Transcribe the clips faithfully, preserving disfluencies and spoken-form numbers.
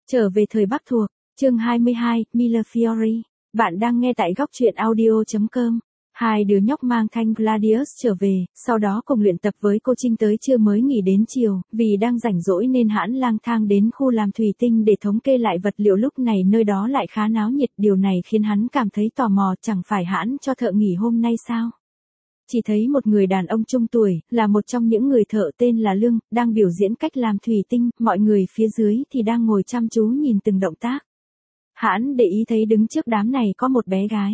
Trở về thời Bắc thuộc, chương hai mươi hai, Millefiori. Bạn đang nghe tại góc truyện audio chấm com. Hai đứa nhóc mang thanh Gladius trở về, sau đó cùng luyện tập với cô Trinh tới trưa mới nghỉ đến chiều, vì đang rảnh rỗi nên hãn lang thang đến khu làm thủy tinh để thống kê lại vật liệu. Lúc này nơi đó lại khá náo nhiệt, điều này khiến hắn cảm thấy tò mò, chẳng phải hãn cho thợ nghỉ hôm nay sao? Chỉ thấy một người đàn ông trung tuổi, là một trong những người thợ tên là Lương, đang biểu diễn cách làm thủy tinh, mọi người phía dưới thì đang ngồi chăm chú nhìn từng động tác. Hãn để ý thấy đứng trước đám này có một bé gái.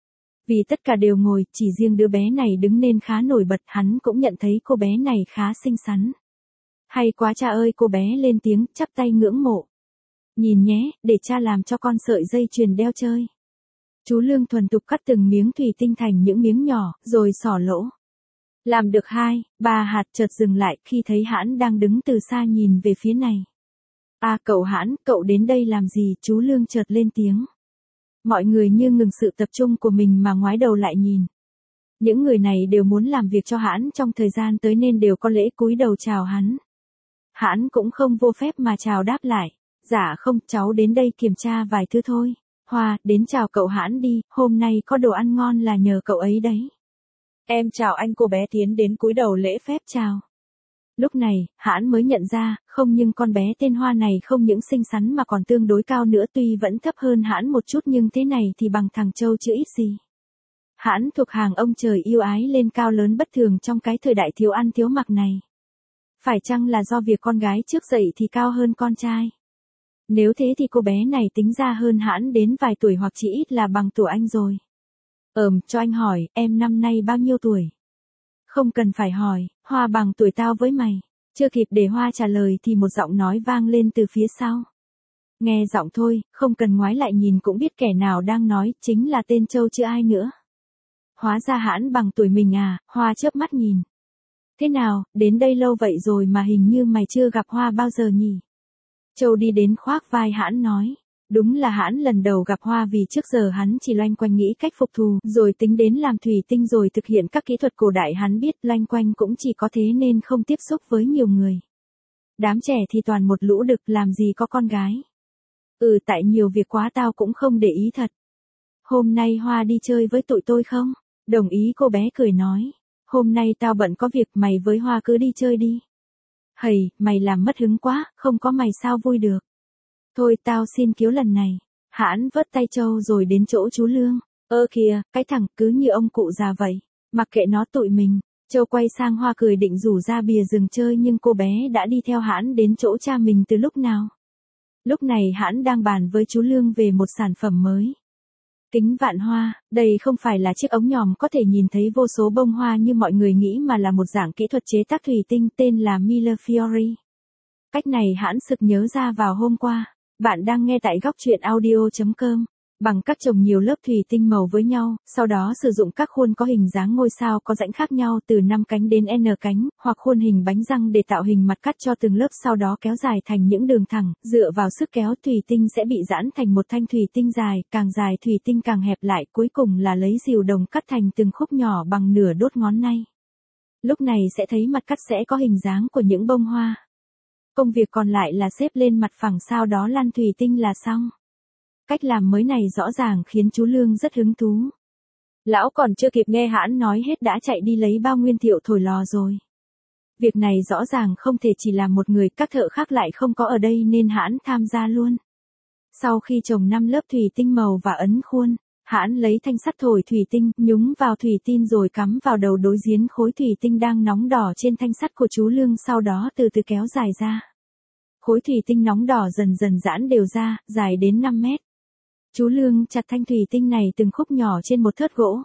Vì tất cả đều ngồi, chỉ riêng đứa bé này đứng nên khá nổi bật, hắn cũng nhận thấy cô bé này khá xinh xắn. Hay quá cha ơi, cô bé lên tiếng, chắp tay ngưỡng mộ. Nhìn nhé, để cha làm cho con sợi dây chuyền đeo chơi. Chú Lương thuần thục cắt từng miếng thủy tinh thành những miếng nhỏ, rồi xỏ lỗ. Làm được hai, ba hạt chợt dừng lại khi thấy Hãn đang đứng từ xa nhìn về phía này. À cậu Hãn, cậu đến đây làm gì? Chú Lương chợt lên tiếng. Mọi người như ngừng sự tập trung của mình mà ngoái đầu lại nhìn. Những người này đều muốn làm việc cho Hãn trong thời gian tới nên đều có lễ cúi đầu chào hắn. Hãn cũng không vô phép mà chào đáp lại. Dạ không, cháu đến đây kiểm tra vài thứ thôi. Hoa, đến chào cậu Hãn đi, hôm nay có đồ ăn ngon là nhờ cậu ấy đấy. Em chào anh. Cô bé tiến đến cúi đầu lễ phép chào. Lúc này, Hãn mới nhận ra, không nhưng con bé tên Hoa này không những xinh xắn mà còn tương đối cao nữa, tuy vẫn thấp hơn Hãn một chút nhưng thế này thì bằng thằng trâu chứ ít gì. Hãn thuộc hàng ông trời yêu ái lên cao lớn bất thường trong cái thời đại thiếu ăn thiếu mặc này. Phải chăng là do việc con gái trước dậy thì cao hơn con trai? Nếu thế thì cô bé này tính ra hơn Hãn đến vài tuổi hoặc chỉ ít là bằng tuổi anh rồi. Ờm, cho anh hỏi, em năm nay bao nhiêu tuổi? Không cần phải hỏi, Hoa bằng tuổi tao với mày. Chưa kịp để Hoa trả lời thì một giọng nói vang lên từ phía sau. Nghe giọng thôi, không cần ngoái lại nhìn cũng biết kẻ nào đang nói, chính là tên Châu chứ ai nữa. Hóa ra Hãn bằng tuổi mình à? Hoa chớp mắt nhìn. Thế nào, đến đây lâu vậy rồi mà hình như mày chưa gặp Hoa bao giờ nhỉ? Châu đi đến khoác vai Hãn nói. Đúng là Hãn lần đầu gặp Hoa vì trước giờ hắn chỉ loanh quanh nghĩ cách phục thù, rồi tính đến làm thủy tinh rồi thực hiện các kỹ thuật cổ đại hắn biết, loanh quanh cũng chỉ có thế nên không tiếp xúc với nhiều người. Đám trẻ thì toàn một lũ đực, làm gì có con gái. Ừ, tại nhiều việc quá tao cũng không để ý thật. Hôm nay Hoa đi chơi với tụi tôi không? Đồng ý, cô bé cười nói. Hôm nay tao bận có việc, mày với Hoa cứ đi chơi đi. Hầy, mày làm mất hứng quá, không có mày sao vui được. Thôi tao xin kiếu lần này. Hãn vớt tay Châu rồi đến chỗ chú Lương. Ơ kìa, cái thằng cứ như ông cụ già vậy. Mặc kệ nó tụi mình. Châu quay sang Hoa cười định rủ ra bìa rừng chơi nhưng cô bé đã đi theo Hãn đến chỗ cha mình từ lúc nào. Lúc này Hãn đang bàn với chú Lương về một sản phẩm mới. Kính vạn hoa, đây không phải là chiếc ống nhòm có thể nhìn thấy vô số bông hoa như mọi người nghĩ mà là một dạng kỹ thuật chế tác thủy tinh tên là Millefiori. Cách này Hãn sực nhớ ra vào hôm qua. Bạn đang nghe tại góc truyện audio chấm com. Bằng cách chồng nhiều lớp thủy tinh màu với nhau, sau đó sử dụng các khuôn có hình dáng ngôi sao có rãnh khác nhau từ năm cánh đến N cánh, hoặc khuôn hình bánh răng để tạo hình mặt cắt cho từng lớp, sau đó kéo dài thành những đường thẳng, dựa vào sức kéo thủy tinh sẽ bị giãn thành một thanh thủy tinh dài, càng dài thủy tinh càng hẹp lại, cuối cùng là lấy rìu đồng cắt thành từng khúc nhỏ bằng nửa đốt ngón tay. Lúc này sẽ thấy mặt cắt sẽ có hình dáng của những bông hoa. Công việc còn lại là xếp lên mặt phẳng sau đó lăn thủy tinh là xong. Cách làm mới này rõ ràng khiến chú Lương rất hứng thú. Lão còn chưa kịp nghe Hãn nói hết đã chạy đi lấy bao nguyên liệu thổi lò rồi. Việc này rõ ràng không thể chỉ làm một người, các thợ khác lại không có ở đây nên Hãn tham gia luôn. Sau khi chồng năm lớp thủy tinh màu và ấn khuôn, Hãn lấy thanh sắt thổi thủy tinh, nhúng vào thủy tinh rồi cắm vào đầu đối diến khối thủy tinh đang nóng đỏ trên thanh sắt của chú Lương, sau đó từ từ kéo dài ra. Khối thủy tinh nóng đỏ dần dần giãn đều ra, dài đến năm mét. Chú Lương chặt thanh thủy tinh này từng khúc nhỏ trên một thớt gỗ.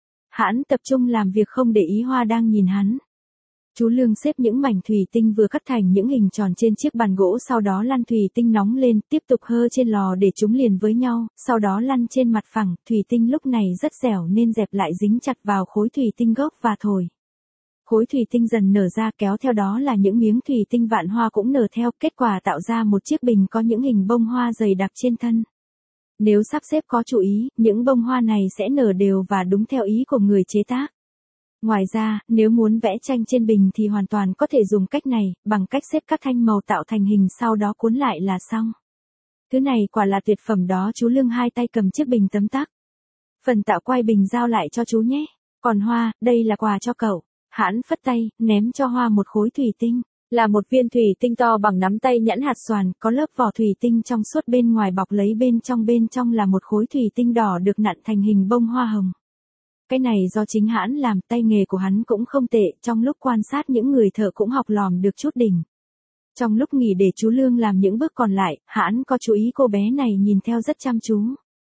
Hãn tập trung làm việc không để ý Hoa đang nhìn hắn. Chú Lương xếp những mảnh thủy tinh vừa cắt thành những hình tròn trên chiếc bàn gỗ, sau đó lăn thủy tinh nóng lên, tiếp tục hơ trên lò để chúng liền với nhau, sau đó lăn trên mặt phẳng, thủy tinh lúc này rất dẻo nên dẹp lại dính chặt vào khối thủy tinh gốc và thổi. Khối thủy tinh dần nở ra, kéo theo đó là những miếng thủy tinh vạn hoa cũng nở theo, kết quả tạo ra một chiếc bình có những hình bông hoa dày đặc trên thân. Nếu sắp xếp có chú ý, những bông hoa này sẽ nở đều và đúng theo ý của người chế tác. Ngoài ra, nếu muốn vẽ tranh trên bình thì hoàn toàn có thể dùng cách này, bằng cách xếp các thanh màu tạo thành hình sau đó cuốn lại là xong. Thứ này quả là tuyệt phẩm đó. Chú Lương hai tay cầm chiếc bình tấm tắc. Phần tạo quay bình giao lại cho chú nhé. Còn Hoa, đây là quà cho cậu. Hãn phất tay, ném cho Hoa một khối thủy tinh. Là một viên thủy tinh to bằng nắm tay nhẵn hạt xoàn, có lớp vỏ thủy tinh trong suốt bên ngoài bọc lấy bên trong, bên trong là một khối thủy tinh đỏ được nặn thành hình bông hoa hồng. Cái này do chính Hãn làm, tay nghề của hắn cũng không tệ, trong lúc quan sát những người thợ cũng học lòm được chút đỉnh. Trong lúc nghỉ để chú Lương làm những bước còn lại, Hãn có chú ý cô bé này nhìn theo rất chăm chú.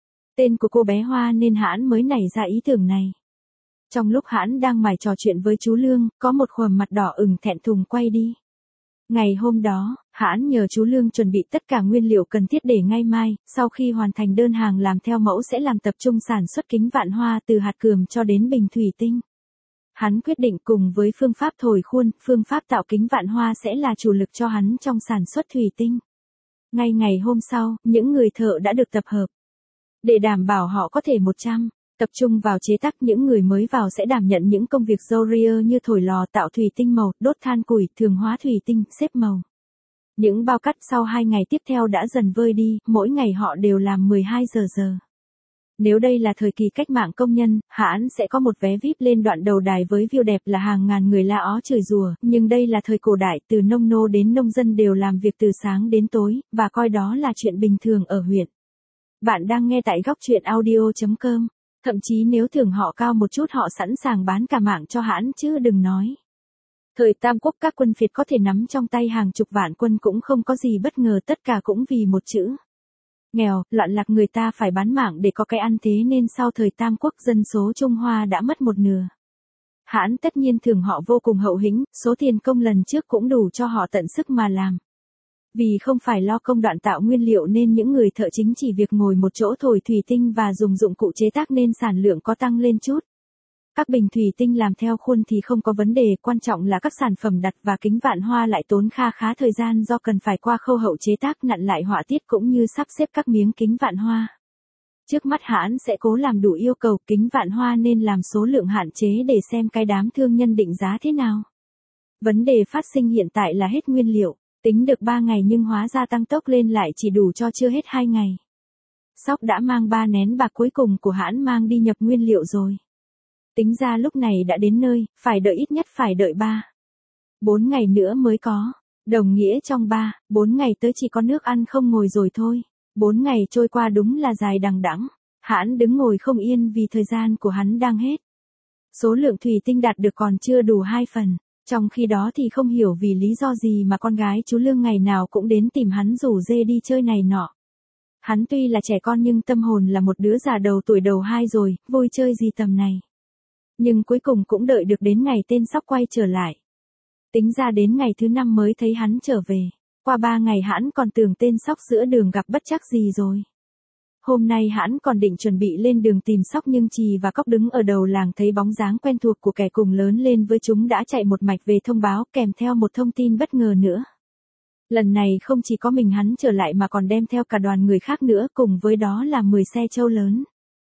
Tên của cô bé Hoa nên Hãn mới nảy ra ý tưởng này. Trong lúc Hãn đang mải trò chuyện với chú Lương, có một khuôn mặt đỏ ửng thẹn thùng quay đi. Ngày hôm đó, Hãn nhờ chú Lương chuẩn bị tất cả nguyên liệu cần thiết để ngày mai, sau khi hoàn thành đơn hàng làm theo mẫu sẽ làm tập trung sản xuất kính vạn hoa từ hạt cườm cho đến bình thủy tinh. Hắn quyết định cùng với phương pháp thổi khuôn, phương pháp tạo kính vạn hoa sẽ là chủ lực cho hắn trong sản xuất thủy tinh. Ngay ngày hôm sau, những người thợ đã được tập hợp. Để đảm bảo họ có thể một trăm tập trung vào chế tác, những người mới vào sẽ đảm nhận những công việc Zorier như thổi lò tạo thủy tinh màu, đốt than củi, thường hóa thủy tinh, xếp màu. Những bao cắt sau hai ngày tiếp theo đã dần vơi đi, mỗi ngày họ đều làm mười hai giờ giờ. Nếu đây là thời kỳ cách mạng công nhân, Hãn sẽ có một vé vi ai pi lên đoạn đầu đài với view đẹp là hàng ngàn người la ó chửi rủa, nhưng đây là thời cổ đại, từ nông nô đến nông dân đều làm việc từ sáng đến tối, và coi đó là chuyện bình thường ở huyện. Bạn đang nghe tại góc truyện audio chấm com. Thậm chí nếu thưởng họ cao một chút họ sẵn sàng bán cả mạng cho Hãn chứ đừng nói. Thời Tam Quốc các quân phiệt có thể nắm trong tay hàng chục vạn quân cũng không có gì bất ngờ, tất cả cũng vì một chữ. Nghèo, loạn lạc, người ta phải bán mạng để có cái ăn, thế nên sau thời Tam Quốc dân số Trung Hoa đã mất một nửa. Hãn tất nhiên thưởng họ vô cùng hậu hĩnh, số tiền công lần trước cũng đủ cho họ tận sức mà làm. Vì không phải lo công đoạn tạo nguyên liệu nên những người thợ chính chỉ việc ngồi một chỗ thổi thủy tinh và dùng dụng cụ chế tác nên sản lượng có tăng lên chút. Các bình thủy tinh làm theo khuôn thì không có vấn đề, quan trọng là các sản phẩm đặt và kính vạn hoa lại tốn kha khá thời gian do cần phải qua khâu hậu chế tác, nặn lại họa tiết cũng như sắp xếp các miếng kính vạn hoa. Trước mắt Hãn sẽ cố làm đủ yêu cầu kính vạn hoa nên làm số lượng hạn chế để xem cái đám thương nhân định giá thế nào. Vấn đề phát sinh hiện tại là hết nguyên liệu. Tính được ba ngày nhưng hóa ra tăng tốc lên lại chỉ đủ cho chưa hết hai ngày. Sóc đã mang ba nén bạc cuối cùng của Hãn mang đi nhập nguyên liệu rồi. Tính ra lúc này đã đến nơi, phải đợi ít nhất phải đợi ba, bốn ngày nữa mới có. Đồng nghĩa trong ba, bốn ngày tới chỉ có nước ăn không ngồi rồi thôi. Bốn ngày trôi qua đúng là dài đằng đẵng. Hãn đứng ngồi không yên vì thời gian của hắn đang hết. Số lượng thủy tinh đạt được còn chưa đủ hai phần. Trong khi đó thì không hiểu vì lý do gì mà con gái chú Lương ngày nào cũng đến tìm hắn rủ dê đi chơi này nọ. Hắn tuy là trẻ con nhưng tâm hồn là một đứa già đầu tuổi đầu hai rồi, vui chơi gì tầm này. Nhưng cuối cùng cũng đợi được đến ngày tên Sóc quay trở lại. Tính ra đến ngày thứ năm mới thấy hắn trở về. Qua ba ngày Hãn còn tưởng tên Sóc giữa đường gặp bất trắc gì rồi. Hôm nay Hãn còn định chuẩn bị lên đường tìm Sóc nhưng Trì và Cóc đứng ở đầu làng thấy bóng dáng quen thuộc của kẻ cùng lớn lên với chúng đã chạy một mạch về thông báo kèm theo một thông tin bất ngờ nữa. Lần này không chỉ có mình hắn trở lại mà còn đem theo cả đoàn người khác nữa, cùng với đó là mười xe trâu lớn.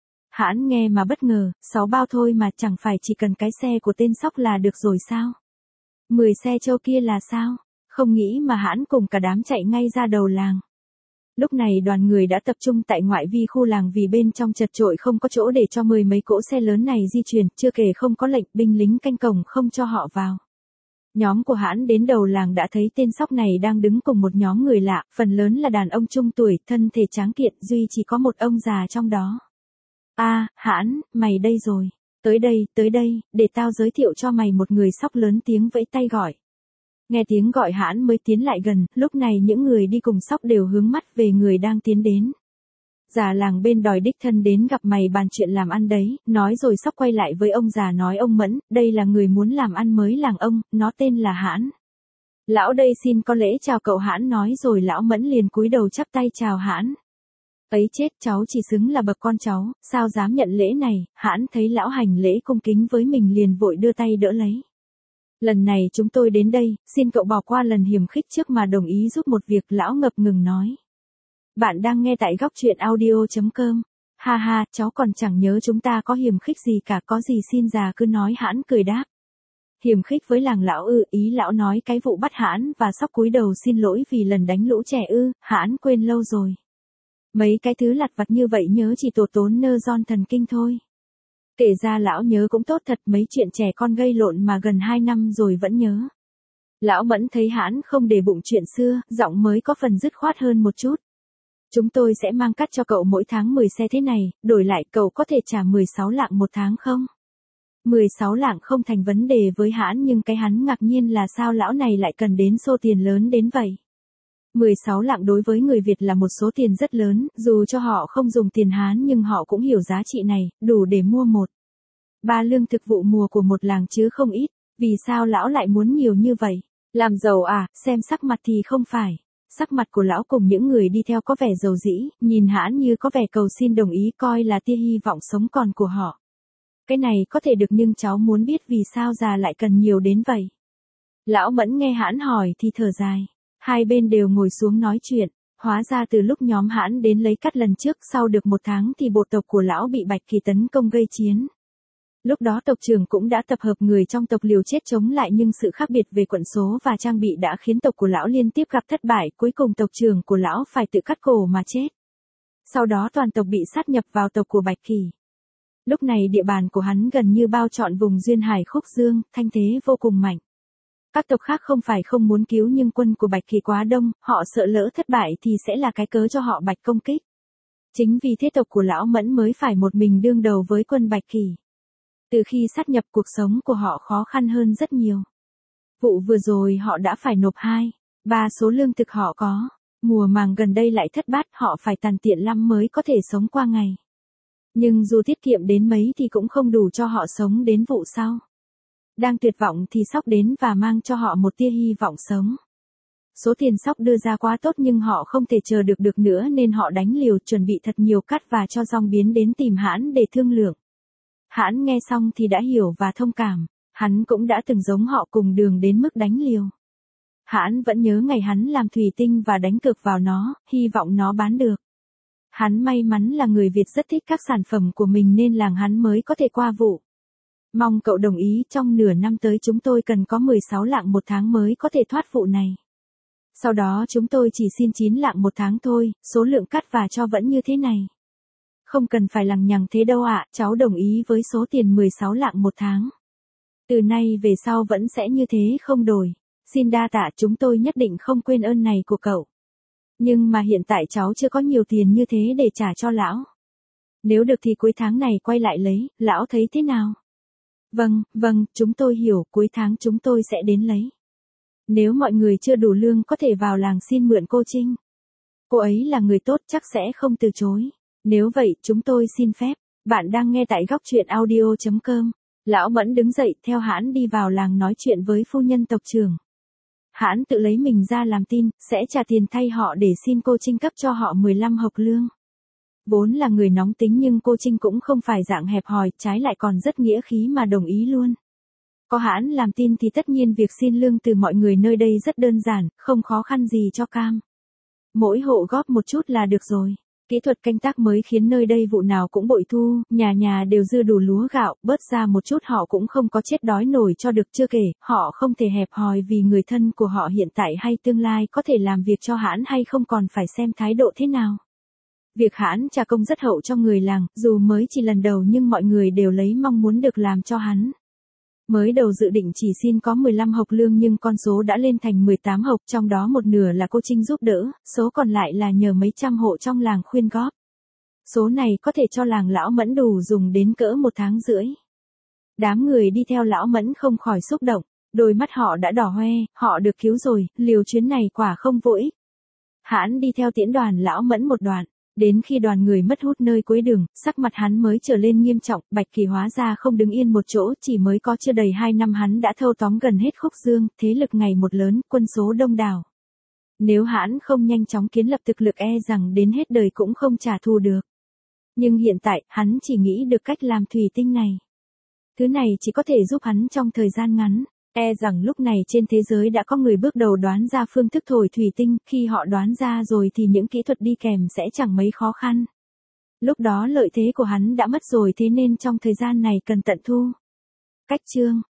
Hãn nghe mà bất ngờ, sáu bao thôi mà chẳng phải chỉ cần cái xe của tên Sóc là được rồi sao? mười xe trâu kia là sao? Không nghĩ mà Hãn cùng cả đám chạy ngay ra đầu làng. Lúc này đoàn người đã tập trung tại ngoại vi khu làng vì bên trong chật chội không có chỗ để cho mười mấy cỗ xe lớn này di chuyển, chưa kể không có lệnh binh lính canh cổng không cho họ vào. Nhóm của Hãn đến đầu làng đã thấy tên Sóc này đang đứng cùng một nhóm người lạ, phần lớn là đàn ông trung tuổi, thân thể tráng kiện, duy chỉ có một ông già trong đó. A, à, Hãn, mày đây rồi. Tới đây, tới đây, để tao giới thiệu cho mày một người. Sóc lớn tiếng vẫy tay gọi. Nghe tiếng gọi Hãn mới tiến lại gần, lúc này những người đi cùng Sóc đều hướng mắt về người đang tiến đến. Già làng bên đòi đích thân đến gặp mày bàn chuyện làm ăn đấy, nói rồi Sóc quay lại với ông già nói: ông Mẫn, đây là người muốn làm ăn mới làng ông, nó tên là Hãn. Lão đây xin có lễ chào cậu. Hãn nói rồi lão Mẫn liền cúi đầu chắp tay chào Hãn. Ấy chết, cháu chỉ xứng là bậc con cháu, sao dám nhận lễ này. Hãn thấy lão hành lễ cung kính với mình liền vội đưa tay đỡ lấy. Lần này chúng tôi đến đây, xin cậu bỏ qua lần hiềm khích trước mà đồng ý giúp một việc. Lão ngập ngừng nói. Bạn đang nghe tại góc truyện audio chấm com. Ha ha, cháu còn chẳng nhớ chúng ta có hiềm khích gì cả, có gì xin già cứ nói. Hãn cười đáp. Hiềm khích với làng lão ư? Ý lão nói cái vụ bắt Hãn và Sóc cúi đầu xin lỗi vì lần đánh lũ trẻ ư? Hãn quên lâu rồi. Mấy cái thứ lặt vặt như vậy nhớ chỉ tổ tốn nơ giòn thần kinh thôi. Kể ra lão nhớ cũng tốt thật, mấy chuyện trẻ con gây lộn mà gần hai năm rồi vẫn nhớ. Lão Mẫn thấy Hãn không để bụng chuyện xưa, giọng mới có phần dứt khoát hơn một chút. Chúng tôi sẽ mang cắt cho cậu mỗi tháng mười xe thế này, đổi lại cậu có thể trả mười sáu lạng một tháng không? mười sáu lạng không thành vấn đề với Hãn, nhưng cái hắn ngạc nhiên là sao lão này lại cần đến số tiền lớn đến vậy. mười sáu lạng đối với người Việt là một số tiền rất lớn, dù cho họ không dùng tiền Hán nhưng họ cũng hiểu giá trị này, đủ để mua một ba lương thực vụ mùa của một làng chứ không ít. Vì sao lão lại muốn nhiều như vậy? Làm giàu à? Xem sắc mặt thì không phải. Sắc mặt của lão cùng những người đi theo có vẻ dầu dĩ, nhìn Hãn như có vẻ cầu xin đồng ý, coi là tia hy vọng sống còn của họ. Cái này có thể được, nhưng cháu muốn biết vì sao già lại cần nhiều đến vậy. Lão Mẫn nghe Hãn hỏi thì thở dài. Hai bên đều ngồi xuống nói chuyện. Hóa ra từ lúc nhóm Hãn đến lấy cắt lần trước, sau được một tháng thì bộ tộc của lão bị Bạch Kỳ tấn công gây chiến. Lúc đó tộc trưởng cũng đã tập hợp người trong tộc liều chết chống lại, nhưng sự khác biệt về quận số và trang bị đã khiến tộc của lão liên tiếp gặp thất bại, cuối cùng tộc trưởng của lão phải tự cắt cổ mà chết. Sau đó toàn tộc bị sát nhập vào tộc của Bạch Kỳ. Lúc này địa bàn của hắn gần như bao trọn vùng duyên hải Khúc Dương, thanh thế vô cùng mạnh. Các tộc khác không phải không muốn cứu, nhưng quân của Bạch Kỳ quá đông, họ sợ lỡ thất bại thì sẽ là cái cớ cho họ Bạch công kích. Chính vì thế tộc của lão Mẫn mới phải một mình đương đầu với quân Bạch Kỳ. Từ khi sát nhập, cuộc sống của họ khó khăn hơn rất nhiều. Vụ vừa rồi họ đã phải nộp hai, ba số lương thực họ có. Mùa màng gần đây lại thất bát, họ phải tàn tiện lắm mới có thể sống qua ngày. Nhưng dù tiết kiệm đến mấy thì cũng không đủ cho họ sống đến vụ sau. Đang tuyệt vọng thì Sóc đến và mang cho họ một tia hy vọng sống. Số tiền Sóc đưa ra quá tốt nhưng họ không thể chờ được được nữa nên họ đánh liều, chuẩn bị thật nhiều cắt và cho Dong Biến đến tìm Hãn để thương lượng. Hãn nghe xong thì đã hiểu và thông cảm, hắn cũng đã từng giống họ cùng đường đến mức đánh liều. Hãn vẫn nhớ ngày hắn làm thủy tinh và đánh cược vào nó, hy vọng nó bán được. Hắn may mắn là người Việt rất thích các sản phẩm của mình nên làng hắn mới có thể qua vụ. Mong cậu đồng ý, trong nửa năm tới chúng tôi cần có mười sáu lạng một tháng mới có thể thoát vụ này. Sau đó chúng tôi chỉ xin chín lạng một tháng thôi, số lượng cắt và cho vẫn như thế này. Không cần phải lằng nhằng thế đâu ạ, cháu đồng ý với số tiền mười sáu lạng một tháng. Từ nay về sau vẫn sẽ như thế không đổi. Xin đa tạ, chúng tôi nhất định không quên ơn này của cậu. Nhưng mà hiện tại cháu chưa có nhiều tiền như thế để trả cho lão. Nếu được thì cuối tháng này quay lại lấy, lão thấy thế nào? Vâng, vâng, chúng tôi hiểu, cuối tháng chúng tôi sẽ đến lấy. Nếu mọi người chưa đủ lương có thể vào làng xin mượn cô Trinh. Cô ấy là người tốt, chắc sẽ không từ chối. Nếu vậy, chúng tôi xin phép. Bạn đang nghe tại góc truyện audio chấm com. Lão Mẫn đứng dậy, theo Hãn đi vào làng nói chuyện với phu nhân tộc trưởng. Hãn tự lấy mình ra làm tin, sẽ trả tiền thay họ để xin cô Trinh cấp cho họ mười lăm hộc lương. Vốn là người nóng tính nhưng cô Trinh cũng không phải dạng hẹp hòi, trái lại còn rất nghĩa khí mà đồng ý luôn. Có Hãn làm tin thì tất nhiên việc xin lương từ mọi người nơi đây rất đơn giản, không khó khăn gì cho cam. Mỗi hộ góp một chút là được rồi. Kỹ thuật canh tác mới khiến nơi đây vụ nào cũng bội thu, nhà nhà đều dư đủ lúa gạo, bớt ra một chút họ cũng không có chết đói nổi cho được. Chưa kể, họ không thể hẹp hòi vì người thân của họ hiện tại hay tương lai có thể làm việc cho Hãn hay không còn phải xem thái độ thế nào. Việc Hãn trả công rất hậu cho người làng, dù mới chỉ lần đầu nhưng mọi người đều lấy mong muốn được làm cho hắn. Mới đầu dự định chỉ xin có mười lăm hộc lương nhưng con số đã lên thành mười tám hộc, trong đó một nửa là cô Trinh giúp đỡ, số còn lại là nhờ mấy trăm hộ trong làng khuyên góp. Số này có thể cho làng lão Mẫn đủ dùng đến cỡ một tháng rưỡi. Đám người đi theo lão Mẫn không khỏi xúc động, đôi mắt họ đã đỏ hoe, họ được cứu rồi, liều chuyến này quả không vô ích. Hãn đi theo tiễn đoàn lão Mẫn một đoạn. Đến khi đoàn người mất hút nơi cuối đường, sắc mặt hắn mới trở lên nghiêm trọng. Bạch Kỳ hóa ra không đứng yên một chỗ, chỉ mới có chưa đầy hai năm hắn đã thâu tóm gần hết Khúc Dương, thế lực ngày một lớn, quân số đông đảo. Nếu Hãn không nhanh chóng kiến lập thực lực e rằng đến hết đời cũng không trả thù được. Nhưng hiện tại, hắn chỉ nghĩ được cách làm thủy tinh này. Thứ này chỉ có thể giúp hắn trong thời gian ngắn. E rằng lúc này trên thế giới đã có người bước đầu đoán ra phương thức thổi thủy tinh, khi họ đoán ra rồi thì những kỹ thuật đi kèm sẽ chẳng mấy khó khăn. Lúc đó lợi thế của hắn đã mất rồi, thế nên trong thời gian này cần tận thu. Cách chương